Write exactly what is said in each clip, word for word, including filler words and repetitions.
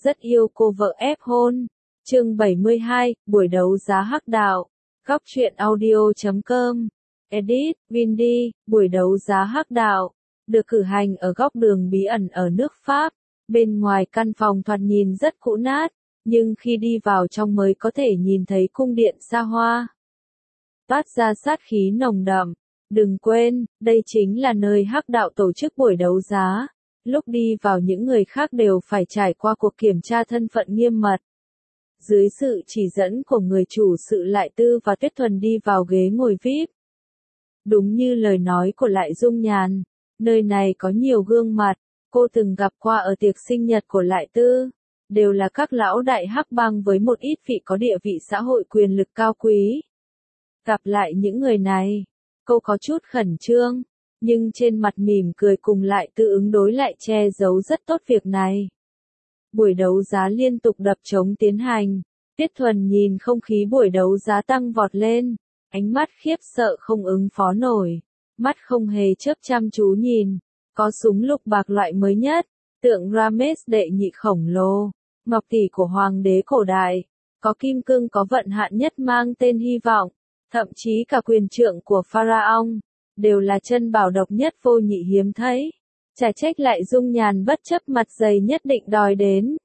rất yêu cô vợ ép hôn. Chương bảy mươi hai, buổi đấu giá hắc đạo. Góc truyện audio chấm com. Edit, Windy, buổi đấu giá hắc đạo. Được cử hành ở góc đường bí ẩn ở nước Pháp. Bên ngoài căn phòng thoạt nhìn rất cũ nát, nhưng khi đi vào trong mới có thể nhìn thấy cung điện xa hoa. Toát ra sát khí nồng đậm. Đừng quên, đây chính là nơi hắc đạo tổ chức buổi đấu giá. Lúc đi vào những người khác đều phải trải qua cuộc kiểm tra thân phận nghiêm mật. Dưới sự chỉ dẫn của người chủ sự Lại Tư và Tuyết Thuần đi vào ghế ngồi vi ai pi. Đúng như lời nói của Lại Dung Nhàn, nơi này có nhiều gương mặt, cô từng gặp qua ở tiệc sinh nhật của Lại Tư. Đều là các lão đại hắc bang với một ít vị có địa vị xã hội quyền lực cao quý. Gặp lại những người này, cô có chút khẩn trương, nhưng trên mặt mỉm cười cùng Lại Tư ứng đối lại che giấu rất tốt việc này. Buổi đấu giá liên tục đập trống tiến hành, Tuyết Thuần nhìn không khí buổi đấu giá tăng vọt lên, ánh mắt khiếp sợ không ứng phó nổi, mắt không hề chớp chăm chú nhìn, có súng lục bạc loại mới nhất, tượng Rames đệ nhị khổng lồ, ngọc tỷ của hoàng đế cổ đại, có kim cương có vận hạn nhất mang tên hy vọng, thậm chí cả quyền trượng của Pharaoh, đều là chân bảo độc nhất vô nhị hiếm thấy. Chả trách Lại Dung Nhàn bất chấp mặt dày nhất định đòi đến.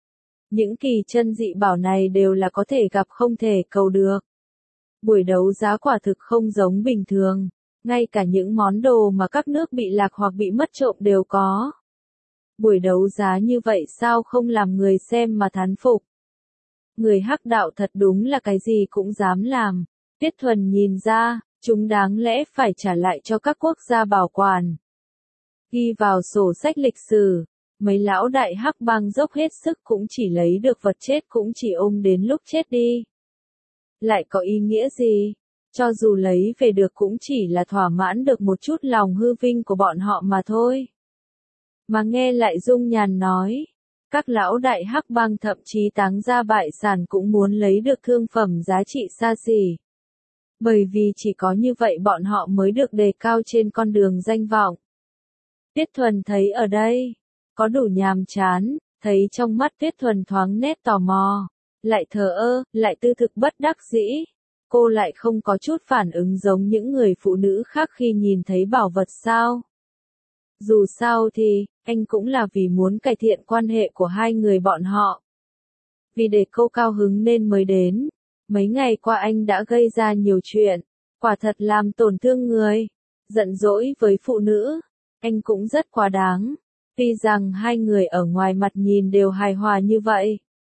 Những kỳ chân dị bảo này đều là có thể gặp không thể cầu được. Buổi đấu giá quả thực không giống bình thường, ngay cả những món đồ mà các nước bị lạc hoặc bị mất trộm đều có. Buổi đấu giá như vậy sao không làm người xem mà thán phục. Người hắc đạo thật đúng là cái gì cũng dám làm. Tuyết Thuần nhìn ra, chúng đáng lẽ phải trả lại cho các quốc gia bảo quản. Ghi vào sổ sách lịch sử, mấy lão đại hắc bang dốc hết sức cũng chỉ lấy được vật chết cũng chỉ ôm đến lúc chết đi. Lại có ý nghĩa gì? Cho dù lấy về được cũng chỉ là thỏa mãn được một chút lòng hư vinh của bọn họ mà thôi. Mà nghe Lại Dung Nhàn nói, các lão đại hắc bang thậm chí táng ra bại sản cũng muốn lấy được thương phẩm giá trị xa xỉ. Bởi vì chỉ có như vậy bọn họ mới được đề cao trên con đường danh vọng. Tuyết Thuần thấy ở đây, có đủ nhàm chán, thấy trong mắt Tuyết Thuần thoáng nét tò mò, lại thờ ơ, Lại Tư thực bất đắc dĩ. Cô lại không có chút phản ứng giống những người phụ nữ khác khi nhìn thấy bảo vật sao. Dù sao thì, anh cũng là vì muốn cải thiện quan hệ của hai người bọn họ. Vì để cô cao hứng nên mới đến. Mấy ngày qua anh đã gây ra nhiều chuyện, quả thật làm tổn thương người, giận dỗi với phụ nữ. Anh cũng rất quá đáng, tuy rằng hai người ở ngoài mặt nhìn đều hài hòa như vậy.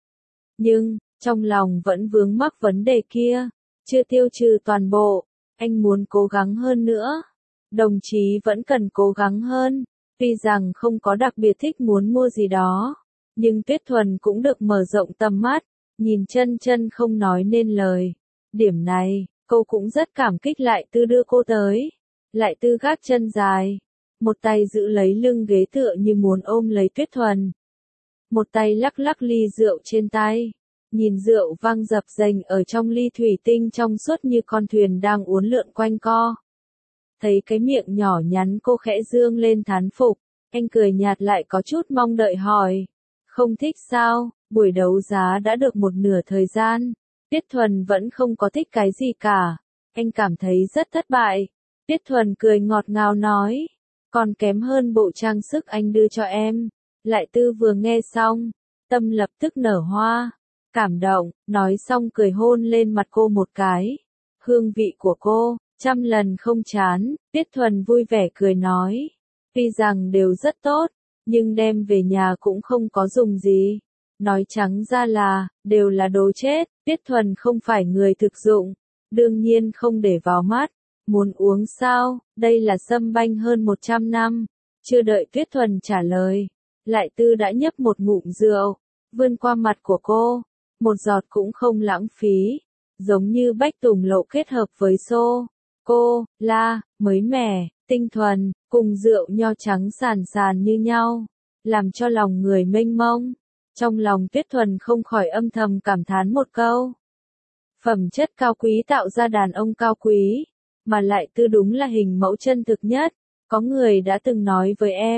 Nhưng, trong lòng vẫn vướng mắc vấn đề kia, chưa tiêu trừ toàn bộ, anh muốn cố gắng hơn nữa. Đồng chí vẫn cần cố gắng hơn, tuy rằng không có đặc biệt thích muốn mua gì đó, nhưng Tuyết Thuần cũng được mở rộng tầm mắt, nhìn chân chân không nói nên lời. Điểm này, cô cũng rất cảm kích Lại Tư đưa cô tới. Lại Tư gác chân dài. Một tay giữ lấy lưng ghế tựa như muốn ôm lấy Tuyết Thuần. Một tay lắc lắc ly rượu trên tay. Nhìn rượu vang dập dềnh ở trong ly thủy tinh trong suốt như con thuyền đang uốn lượn quanh co. Thấy cái miệng nhỏ nhắn cô khẽ dương lên thán phục. Anh cười nhạt lại có chút mong đợi hỏi. Không thích sao, buổi đấu giá đã được một nửa thời gian. Tuyết Thuần vẫn không có thích cái gì cả. Anh cảm thấy rất thất bại. Tuyết Thuần cười ngọt ngào nói. Còn kém hơn bộ trang sức anh đưa cho em. Lại Tư vừa nghe xong, tâm lập tức nở hoa, cảm động, nói xong cười hôn lên mặt cô một cái. Hương vị của cô, trăm lần không chán, Tuyết Thuần vui vẻ cười nói. Tuy rằng đều rất tốt, nhưng đem về nhà cũng không có dùng gì. Nói trắng ra là, đều là đồ chết, Tuyết Thuần không phải người thực dụng, đương nhiên không để vào mắt. Muốn uống sao, đây là sâm banh hơn một trăm năm. Chưa đợi Tuyết Thuần trả lời, Lại Tư đã nhấp một ngụm rượu, vươn qua mặt của cô, một giọt cũng không lãng phí, giống như bách tùng lộ kết hợp với xô, cô, la, mới mẻ, tinh thuần, cùng rượu nho trắng sàn sàn như nhau, làm cho lòng người mênh mông. Trong lòng Tuyết Thuần không khỏi âm thầm cảm thán một câu. Phẩm chất cao quý tạo ra đàn ông cao quý. Mà Lại Tư đúng là hình mẫu chân thực nhất. Có người đã từng nói với em,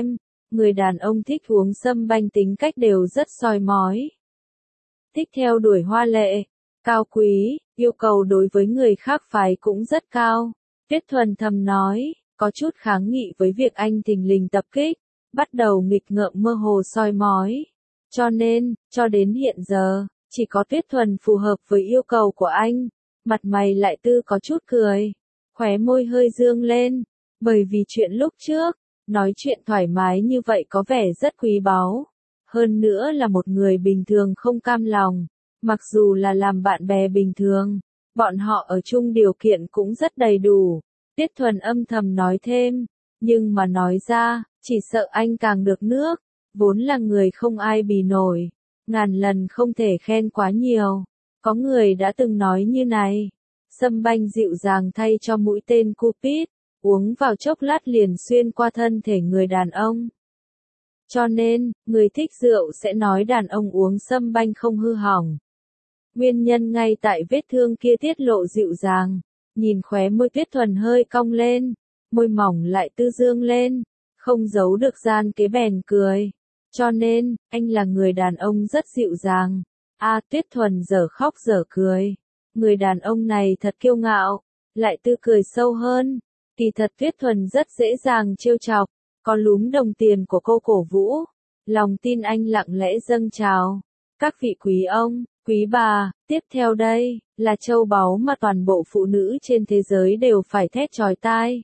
người đàn ông thích uống sâm banh tính cách đều rất soi mói. Thích theo đuổi hoa lệ, cao quý, yêu cầu đối với người khác phái cũng rất cao. Tuyết Thuần thầm nói, có chút kháng nghị với việc anh thình lình tập kích, bắt đầu nghịch ngợm mơ hồ soi mói. Cho nên, cho đến hiện giờ, chỉ có Tuyết Thuần phù hợp với yêu cầu của anh. Mặt mày lại tư có chút cười, khóe môi hơi dương lên, bởi vì chuyện lúc trước, nói chuyện thoải mái như vậy có vẻ rất quý báu. Hơn nữa là một người bình thường không cam lòng, mặc dù là làm bạn bè bình thường, bọn họ ở chung điều kiện cũng rất đầy đủ. Tuyết Thuần âm thầm nói thêm, nhưng mà nói ra, chỉ sợ anh càng được nước, vốn là người không ai bì nổi, ngàn lần không thể khen quá nhiều. Có người đã từng nói như này, sâm banh dịu dàng thay cho mũi tên Cupid, uống vào chốc lát liền xuyên qua thân thể người đàn ông. Cho nên, người thích rượu sẽ nói đàn ông uống sâm banh không hư hỏng. Nguyên nhân ngay tại vết thương kia tiết lộ dịu dàng, nhìn khóe môi Tuyết Thuần hơi cong lên, môi mỏng lại tư dương lên, không giấu được gian kế bèn cười. Cho nên, anh là người đàn ông rất dịu dàng. A Tuyết Thuần dở khóc dở cười. Người đàn ông này thật kiêu ngạo, lại tư cười sâu hơn. Kỳ thật Tuyết Thuần rất dễ dàng trêu chọc, có lúm đồng tiền của cô cổ vũ. Lòng tin anh lặng lẽ dâng trào. Các vị quý ông, quý bà, tiếp theo đây, là châu báu mà toàn bộ phụ nữ trên thế giới đều phải thét chói tai.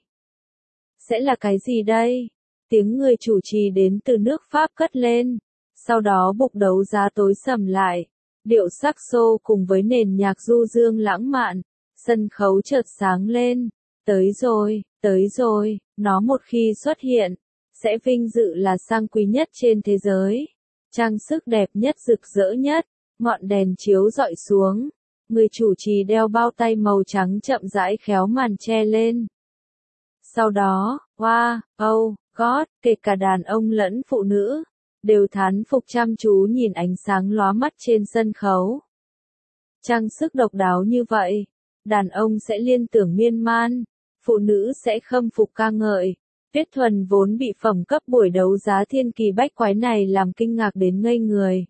Sẽ là cái gì đây? Tiếng người chủ trì đến từ nước Pháp cất lên, sau đó bục đấu giá tối sầm lại, điệu saxo cùng với nền nhạc du dương lãng mạn, sân khấu chợt sáng lên, tới rồi, tới rồi, nó một khi xuất hiện, sẽ vinh dự là sang quý nhất trên thế giới, trang sức đẹp nhất rực rỡ nhất, ngọn đèn chiếu rọi xuống, người chủ trì đeo bao tay màu trắng chậm rãi khéo màn che lên. Sau đó, wow, oh, God, kể cả đàn ông lẫn phụ nữ, đều thán phục chăm chú nhìn ánh sáng lóa mắt trên sân khấu. Trang sức độc đáo như vậy, đàn ông sẽ liên tưởng miên man, phụ nữ sẽ khâm phục ca ngợi. Tuyết Thuần vốn bị phẩm cấp buổi đấu giá thiên kỳ bách quái này làm kinh ngạc đến ngây người.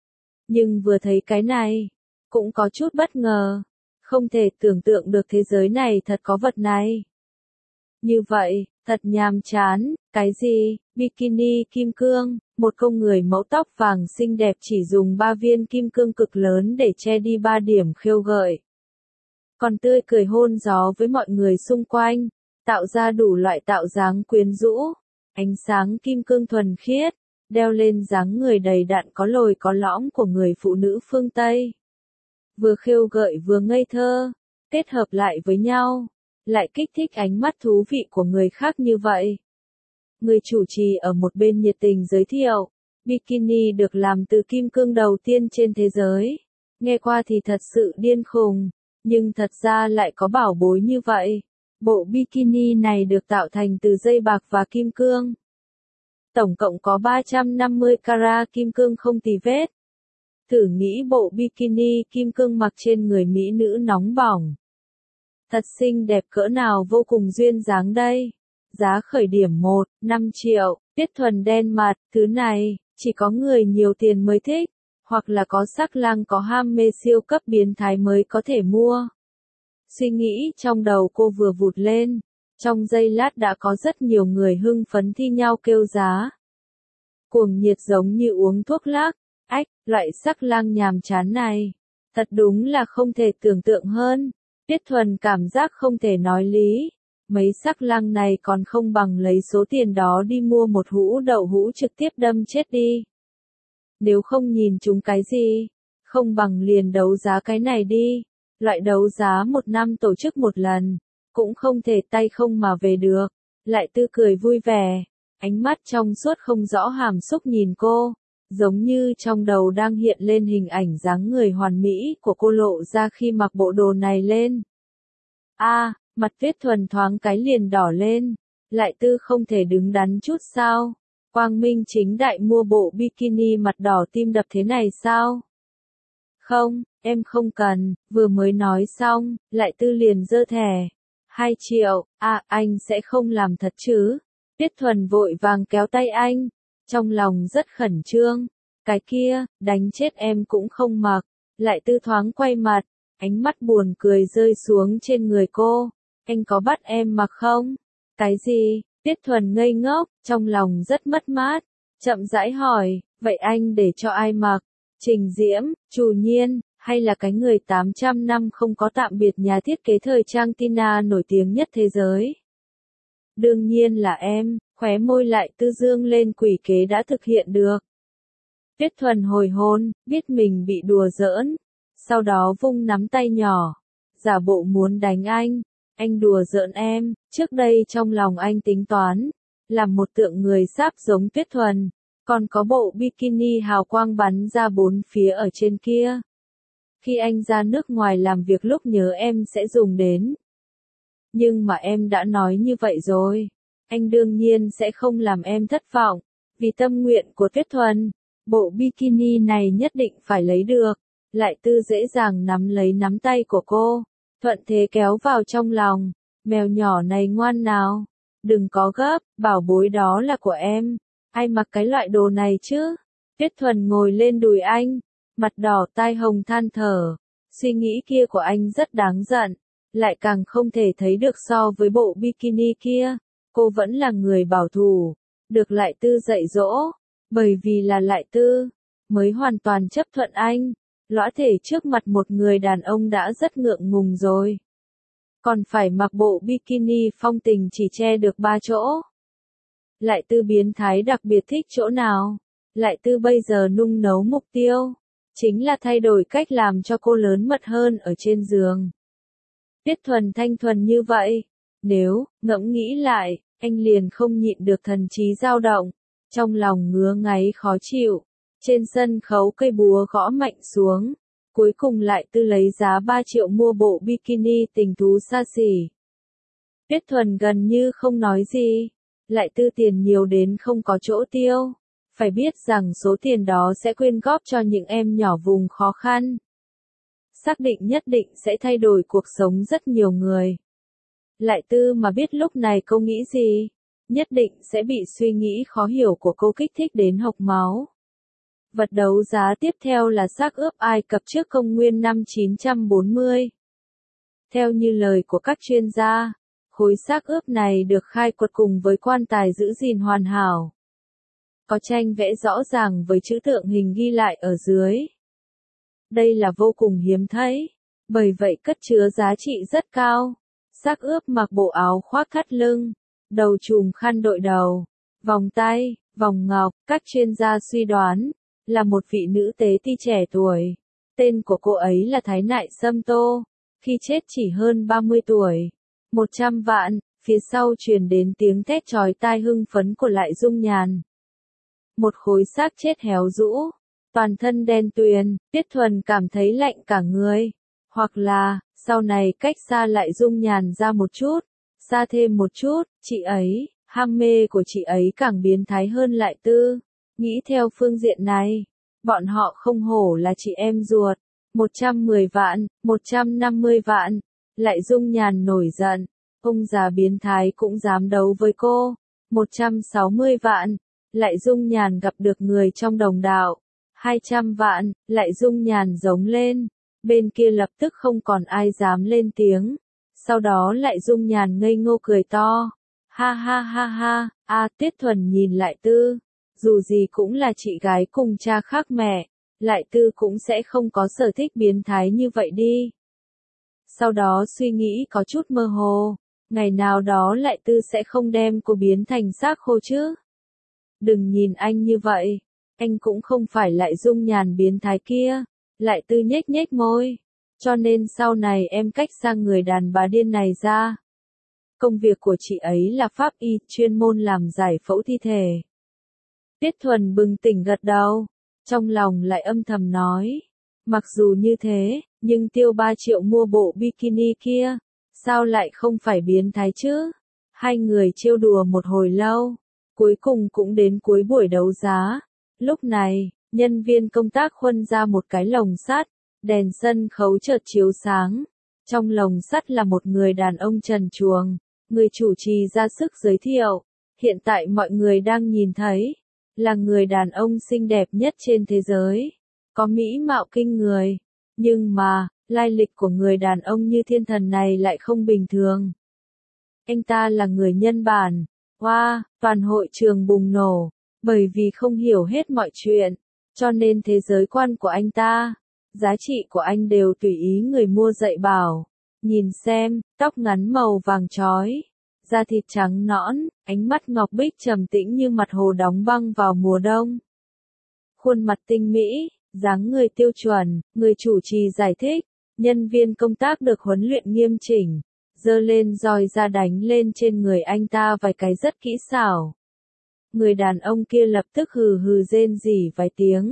Nhưng vừa thấy cái này, cũng có chút bất ngờ, không thể tưởng tượng được thế giới này thật có vật này. Như vậy, thật nhàm chán, cái gì, bikini kim cương, một công người mẫu tóc vàng xinh đẹp chỉ dùng ba viên kim cương cực lớn để che đi ba điểm khêu gợi. Còn tươi cười hôn gió với mọi người xung quanh, tạo ra đủ loại tạo dáng quyến rũ, ánh sáng kim cương thuần khiết, đeo lên dáng người đầy đặn có lồi có lõm của người phụ nữ phương Tây. Vừa khêu gợi vừa ngây thơ, kết hợp lại với nhau, lại kích thích ánh mắt thú vị của người khác như vậy. Người chủ trì ở một bên nhiệt tình giới thiệu, bikini được làm từ kim cương đầu tiên trên thế giới. Nghe qua thì thật sự điên khùng, nhưng thật ra lại có bảo bối như vậy. Bộ bikini này được tạo thành từ dây bạc và kim cương. Tổng cộng có ba trăm năm mươi carat kim cương không tì vết. Thử nghĩ bộ bikini kim cương mặc trên người mỹ nữ nóng bỏng. Thật xinh đẹp cỡ nào vô cùng duyên dáng đây. Giá khởi điểm một, năm triệu, Tuyết Thuần đen mặt, thứ này, chỉ có người nhiều tiền mới thích, hoặc là có sắc lang có ham mê siêu cấp biến thái mới có thể mua. Suy nghĩ trong đầu cô vừa vụt lên, trong giây lát đã có rất nhiều người hưng phấn thi nhau kêu giá. Cuồng nhiệt giống như uống thuốc lắc, ách, loại sắc lang nhàm chán này, thật đúng là không thể tưởng tượng hơn. Tuyết Thuần cảm giác không thể nói lý, mấy sắc lang này còn không bằng lấy số tiền đó đi mua một hũ đậu hũ trực tiếp đâm chết đi. Nếu không nhìn chúng cái gì, không bằng liền đấu giá cái này đi. Loại đấu giá một năm tổ chức một lần, cũng không thể tay không mà về được. Lại tư cười vui vẻ, ánh mắt trong suốt không rõ hàm xúc nhìn cô, giống như trong đầu đang hiện lên hình ảnh dáng người hoàn mỹ của cô lộ ra khi mặc bộ đồ này lên. A, à, mặt Tuyết Thuần thoáng cái liền đỏ lên, lại tư không thể đứng đắn chút sao? Quang minh chính đại mua bộ bikini mặt đỏ tim đập thế này sao? Không, em không cần, vừa mới nói xong, lại tư liền giơ thẻ. Hai triệu, à, anh sẽ không làm thật chứ? Tuyết Thuần vội vàng kéo tay anh, Trong lòng rất khẩn trương. Cái kia, đánh chết em cũng không mặc. Lại Tư thoáng quay mặt, ánh mắt buồn cười rơi xuống trên người cô. Anh có bắt em mặc không? Cái gì? Tiết Thuần ngây ngốc, trong lòng rất mất mát. Chậm rãi hỏi, vậy anh để cho ai mặc? Trình Diễm, Trù Nhiên, hay là cái người tám trăm năm không có tạm biệt nhà thiết kế thời trang Tina nổi tiếng nhất thế giới? Đương nhiên là em, khóe môi Lại Tư dương lên quỷ kế đã thực hiện được. Tiết Thuần hồi hôn, biết mình bị đùa giỡn. Sau đó vung nắm tay nhỏ, giả bộ muốn đánh anh. Anh đùa giỡn em, trước đây trong lòng anh tính toán, làm một tượng người sáp giống Tiết Thuần, còn có bộ bikini hào quang bắn ra bốn phía ở trên kia. Khi anh ra nước ngoài làm việc lúc nhớ em sẽ dùng đến. Nhưng mà em đã nói như vậy rồi, anh đương nhiên sẽ không làm em thất vọng, vì tâm nguyện của Tiết Thuần, bộ bikini này nhất định phải lấy được. Lại Tư dễ dàng nắm lấy nắm tay của cô, thuận thế kéo vào trong lòng. Mèo nhỏ này ngoan nào, đừng có gấp, bảo bối đó là của em. Ai mặc cái loại đồ này chứ? Tiết Thuần ngồi lên đùi anh, mặt đỏ tai hồng than thở. Suy nghĩ kia của anh rất đáng giận, lại càng không thể thấy được so với bộ bikini kia. Cô vẫn là người bảo thủ, được Lại Tư dạy dỗ, bởi vì là Lại Tư, mới hoàn toàn chấp thuận anh. Lõa thể trước mặt một người đàn ông đã rất ngượng ngùng rồi. Còn phải mặc bộ bikini phong tình chỉ che được ba chỗ. Lại Tư biến thái đặc biệt thích chỗ nào? Lại Tư bây giờ nung nấu mục tiêu, chính là thay đổi cách làm cho cô lớn mật hơn ở trên giường. Tiết Thuần thanh thuần như vậy, nếu, ngẫm nghĩ lại, anh liền không nhịn được thần trí dao động, trong lòng ngứa ngáy khó chịu. Trên sân khấu cây búa gõ mạnh xuống, cuối cùng Lại Tư lấy giá ba triệu mua bộ bikini tình thú xa xỉ. Tiết Thuần gần như không nói gì, Lại Tư tiền nhiều đến không có chỗ tiêu, phải biết rằng số tiền đó sẽ quyên góp cho những em nhỏ vùng khó khăn. Xác định nhất định sẽ thay đổi cuộc sống rất nhiều người. Lại Tư mà biết lúc này cô nghĩ gì, nhất định sẽ bị suy nghĩ khó hiểu của cô kích thích đến hộc máu. Vật đấu giá tiếp theo là xác ướp Ai Cập trước công nguyên năm chín trăm bốn mươi. Theo như lời của các chuyên gia, khối xác ướp này được khai quật cùng với quan tài giữ gìn hoàn hảo. Có tranh vẽ rõ ràng với chữ tượng hình ghi lại ở dưới. Đây là vô cùng hiếm thấy, bởi vậy cất chứa giá trị rất cao. Xác ướp mặc bộ áo khoác thắt lưng, đầu trùm khăn đội đầu, vòng tay, vòng ngọc. Các chuyên gia suy đoán là một vị nữ tế ti trẻ tuổi. Tên của cô ấy là Thái Nại Sâm Tô, khi chết chỉ hơn ba mươi tuổi. một trăm vạn, phía sau truyền đến tiếng thét chói tai hưng phấn của Lại Dung Nhàn. Một khối xác chết héo rũ, toàn thân đen tuyền, Tiết Thuần cảm thấy lạnh cả người. Hoặc là, sau này cách xa Lại Dung Nhàn ra một chút, xa thêm một chút, chị ấy, ham mê của chị ấy càng biến thái hơn Lại Tư. Nghĩ theo phương diện này, bọn họ không hổ là chị em ruột. một trăm mười vạn, một trăm năm mươi vạn. Lại Dung Nhàn nổi giận, ông già biến thái cũng dám đấu với cô. một trăm sáu mươi vạn. Lại Dung Nhàn gặp được người trong đồng đạo. hai trăm vạn. Lại Dung Nhàn giống lên. Bên kia lập tức không còn ai dám lên tiếng. Sau đó Lại Dung Nhàn ngây ngô cười to. Ha ha ha ha. A Tiết Thuần nhìn Lại Tư. Dù gì cũng là chị gái cùng cha khác mẹ, Lại Tư cũng sẽ không có sở thích biến thái như vậy đi. Sau đó suy nghĩ có chút mơ hồ, ngày nào đó Lại Tư sẽ không đem cô biến thành xác khô chứ. Đừng nhìn anh như vậy, anh cũng không phải Lại Dung Nhàn biến thái kia. Lại Tư nhếch nhếch môi, cho nên sau này em cách xa người đàn bà điên này ra. Công việc của chị ấy là pháp y, chuyên môn làm giải phẫu thi thể. Tiết Thuần bừng tỉnh gật đầu, trong lòng lại âm thầm nói, mặc dù như thế, nhưng tiêu ba triệu mua bộ bikini kia, sao lại không phải biến thái chứ? Hai người trêu đùa một hồi lâu, cuối cùng cũng đến cuối buổi đấu giá. Lúc này, nhân viên công tác khuân ra một cái lồng sắt, đèn sân khấu chợt chiếu sáng. Trong lồng sắt là một người đàn ông trần truồng, người chủ trì ra sức giới thiệu. Hiện tại mọi người đang nhìn thấy là người đàn ông xinh đẹp nhất trên thế giới, có mỹ mạo kinh người. Nhưng mà, lai lịch của người đàn ông như thiên thần này lại không bình thường. Anh ta là người Nhân Bản. Wow, toàn hội trường bùng nổ, bởi vì không hiểu hết mọi chuyện, cho nên thế giới quan của anh ta, giá trị của anh đều tùy ý người mua dạy bảo. Nhìn xem, tóc ngắn màu vàng chói, da thịt trắng nõn, ánh mắt ngọc bích trầm tĩnh như mặt hồ đóng băng vào mùa đông. Khuôn mặt tinh mỹ, dáng người tiêu chuẩn, người chủ trì giải thích, nhân viên công tác được huấn luyện nghiêm chỉnh, giơ lên roi ra đánh lên trên người anh ta vài cái rất kỹ xảo. Người đàn ông kia lập tức hừ hừ rên rỉ vài tiếng.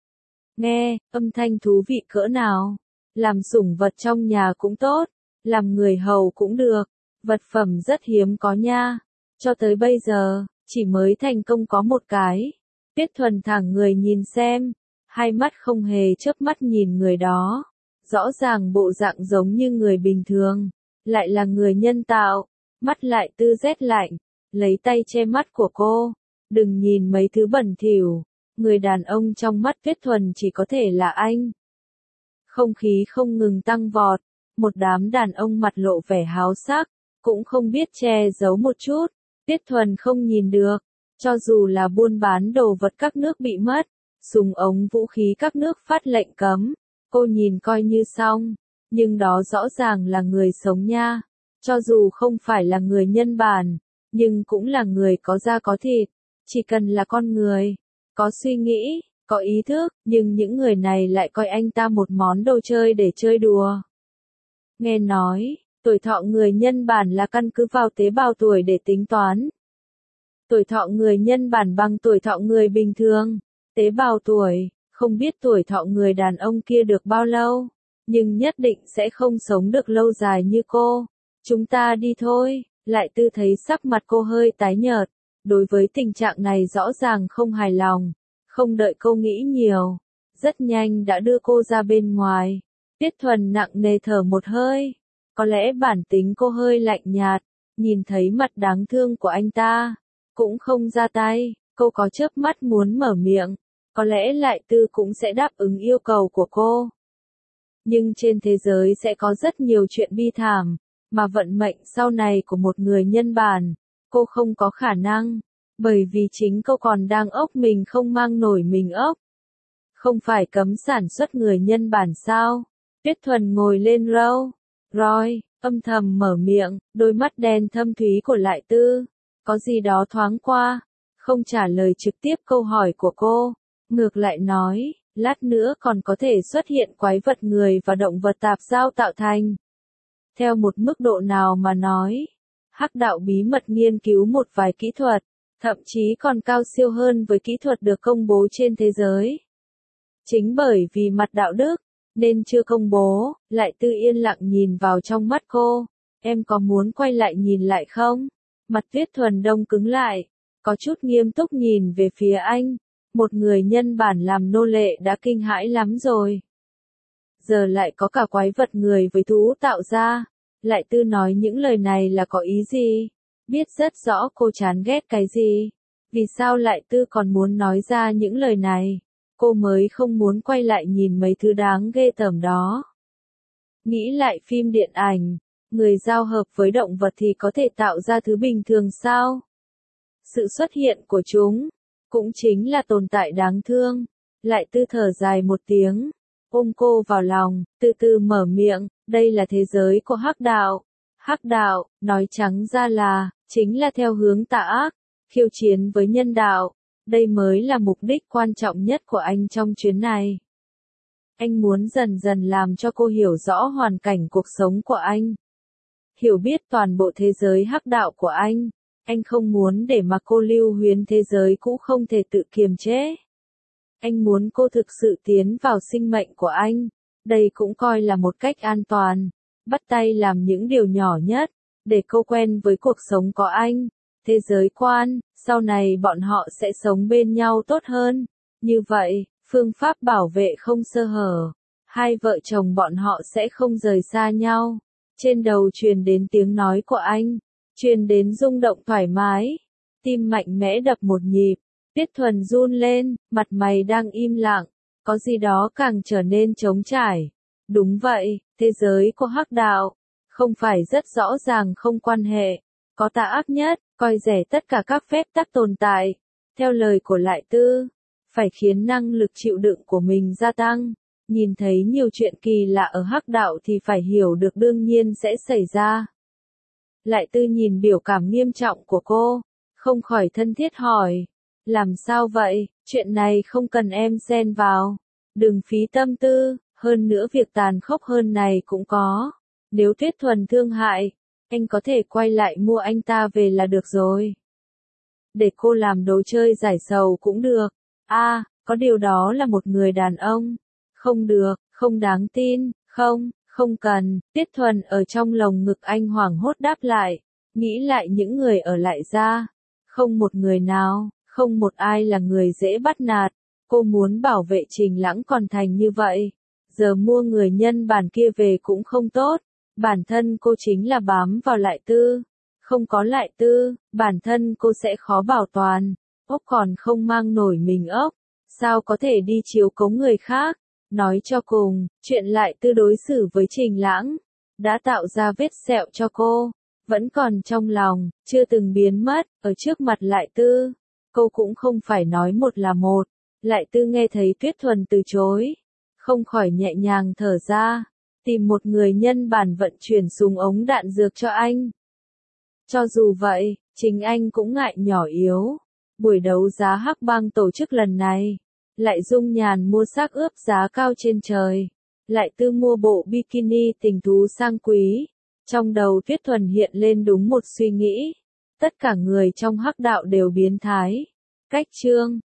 Nghe, âm thanh thú vị cỡ nào, làm sủng vật trong nhà cũng tốt, làm người hầu cũng được, vật phẩm rất hiếm có nha, cho tới bây giờ, chỉ mới thành công có một cái. Tiết Thuần thẳng người nhìn xem, hai mắt không hề chớp mắt nhìn người đó, rõ ràng bộ dạng giống như người bình thường, lại là người nhân tạo, mắt lại tư rét lạnh, lấy tay che mắt của cô, đừng nhìn mấy thứ bẩn thỉu, người đàn ông trong mắt Tiết Thuần chỉ có thể là anh. Không khí không ngừng tăng vọt, một đám đàn ông mặt lộ vẻ háo sắc, cũng không biết che giấu một chút, Tiết Thuần không nhìn được, cho dù là buôn bán đồ vật các nước bị mất, súng ống vũ khí các nước phát lệnh cấm, cô nhìn coi như xong, nhưng đó rõ ràng là người sống nha, cho dù không phải là người Nhân Bản, nhưng cũng là người có da có thịt, chỉ cần là con người, có suy nghĩ, có ý thức, nhưng những người này lại coi anh ta một món đồ chơi để chơi đùa. Nghe nói, tuổi thọ người Nhân Bản là căn cứ vào tế bào tuổi để tính toán. Tuổi thọ người Nhân Bản bằng tuổi thọ người bình thường, tế bào tuổi, không biết tuổi thọ người đàn ông kia được bao lâu, nhưng nhất định sẽ không sống được lâu dài như cô. Chúng ta đi thôi, Lại Tư thấy sắc mặt cô hơi tái nhợt, đối với tình trạng này rõ ràng không hài lòng, không đợi cô nghĩ nhiều, rất nhanh đã đưa cô ra bên ngoài. Tiết Thuần nặng nề thở một hơi, có lẽ bản tính cô hơi lạnh nhạt, nhìn thấy mặt đáng thương của anh ta, cũng không ra tay, cô có chớp mắt muốn mở miệng, có lẽ Lại Tư cũng sẽ đáp ứng yêu cầu của cô. Nhưng trên thế giới sẽ có rất nhiều chuyện bi thảm, mà vận mệnh sau này của một người Nhân Bản, cô không có khả năng, bởi vì chính cô còn đang ốc mình không mang nổi mình ốc. Không phải cấm sản xuất người Nhân Bản sao? Tuyết Thuần ngồi lên râu, roi, âm thầm mở miệng, đôi mắt đen thâm thúy của Lại Tư, có gì đó thoáng qua, không trả lời trực tiếp câu hỏi của cô, ngược lại nói, lát nữa còn có thể xuất hiện quái vật người và động vật tạp giao tạo thành. Theo một mức độ nào mà nói, Hắc đạo bí mật nghiên cứu một vài kỹ thuật, thậm chí còn cao siêu hơn với kỹ thuật được công bố trên thế giới. Chính bởi vì mặt đạo đức, nên chưa công bố. Lại Tư yên lặng nhìn vào trong mắt cô, em có muốn quay lại nhìn lại không? Mặt Tuyết Thuần đông cứng lại, có chút nghiêm túc nhìn về phía anh, một người Nhân Bản làm nô lệ đã kinh hãi lắm rồi. Giờ lại có cả quái vật người với thú tạo ra. Lại Tư nói những lời này là có ý gì? Biết rất rõ cô chán ghét cái gì? Vì sao Lại Tư còn muốn nói ra những lời này? Cô mới không muốn quay lại nhìn mấy thứ đáng ghê tởm đó. Nghĩ lại phim điện ảnh, người giao hợp với động vật thì có thể tạo ra thứ bình thường sao? Sự xuất hiện của chúng, cũng chính là tồn tại đáng thương. Lại Tư thở dài một tiếng, ôm cô vào lòng, từ từ mở miệng, đây là thế giới của Hắc đạo. Hắc đạo, nói trắng ra là, chính là theo hướng tà ác, khiêu chiến với nhân đạo. Đây mới là mục đích quan trọng nhất của anh trong chuyến này. Anh muốn dần dần làm cho cô hiểu rõ hoàn cảnh cuộc sống của anh. Hiểu biết toàn bộ thế giới hắc đạo của anh. Anh không muốn để mà cô lưu luyến thế giới cũ không thể tự kiềm chế. Anh muốn cô thực sự tiến vào sinh mệnh của anh. Đây cũng coi là một cách an toàn. Bắt tay làm những điều nhỏ nhất, để cô quen với cuộc sống của anh. Thế giới quan, sau này bọn họ sẽ sống bên nhau tốt hơn. Như vậy, phương pháp bảo vệ không sơ hở. Hai vợ chồng bọn họ sẽ không rời xa nhau. Trên đầu truyền đến tiếng nói của anh. Truyền đến rung động thoải mái. Tim mạnh mẽ đập một nhịp. Tiết Thuần run lên, mặt mày đang im lặng, có gì đó càng trở nên trống trải. Đúng vậy, thế giới của hắc đạo, không phải rất rõ ràng không quan hệ, có tà ác nhất, coi rẻ tất cả các phép tắc tồn tại. Theo lời của Lại Tư, phải khiến năng lực chịu đựng của mình gia tăng. Nhìn thấy nhiều chuyện kỳ lạ ở hắc đạo thì phải hiểu được đương nhiên sẽ xảy ra. Lại Tư nhìn biểu cảm nghiêm trọng của cô, không khỏi thân thiết hỏi. Làm sao vậy, chuyện này không cần em xen vào. Đừng phí tâm tư, hơn nữa việc tàn khốc hơn này cũng có. Nếu Tuyết Thuần thương hại, anh có thể quay lại mua anh ta về là được rồi. Để cô làm đồ chơi giải sầu cũng được. A, à, có điều đó là một người đàn ông. Không được, không đáng tin, không, không cần. Tiết Thuần ở trong lồng ngực anh hoảng hốt đáp lại. Nghĩ lại những người ở Lại gia. Không một người nào, không một ai là người dễ bắt nạt. Cô muốn bảo vệ Trình Lãng còn thành như vậy. Giờ mua người nhân bản kia về cũng không tốt. Bản thân cô chính là bám vào Lại Tư. Không có Lại Tư, bản thân cô sẽ khó bảo toàn. Ốc còn không mang nổi mình ốc. Sao có thể đi chiếu cố người khác? Nói cho cùng, chuyện Lại Tư đối xử với Trình Lãng đã tạo ra vết sẹo cho cô. Vẫn còn trong lòng, chưa từng biến mất. Ở trước mặt Lại Tư, cô cũng không phải nói một là một. Lại Tư nghe thấy Tuyết Thuần từ chối, không khỏi nhẹ nhàng thở ra. Tìm một người nhân bản vận chuyển súng ống đạn dược cho anh. Cho dù vậy, chính anh cũng ngại nhỏ yếu. Buổi đấu giá Hắc Bang tổ chức lần này, Lại Dung Nhàn mua xác ướp giá cao trên trời. Lại Tư mua bộ bikini tình thú sang quý. Trong đầu Tuyết Thuần hiện lên đúng một suy nghĩ. Tất cả người trong hắc đạo đều biến thái. Cách chương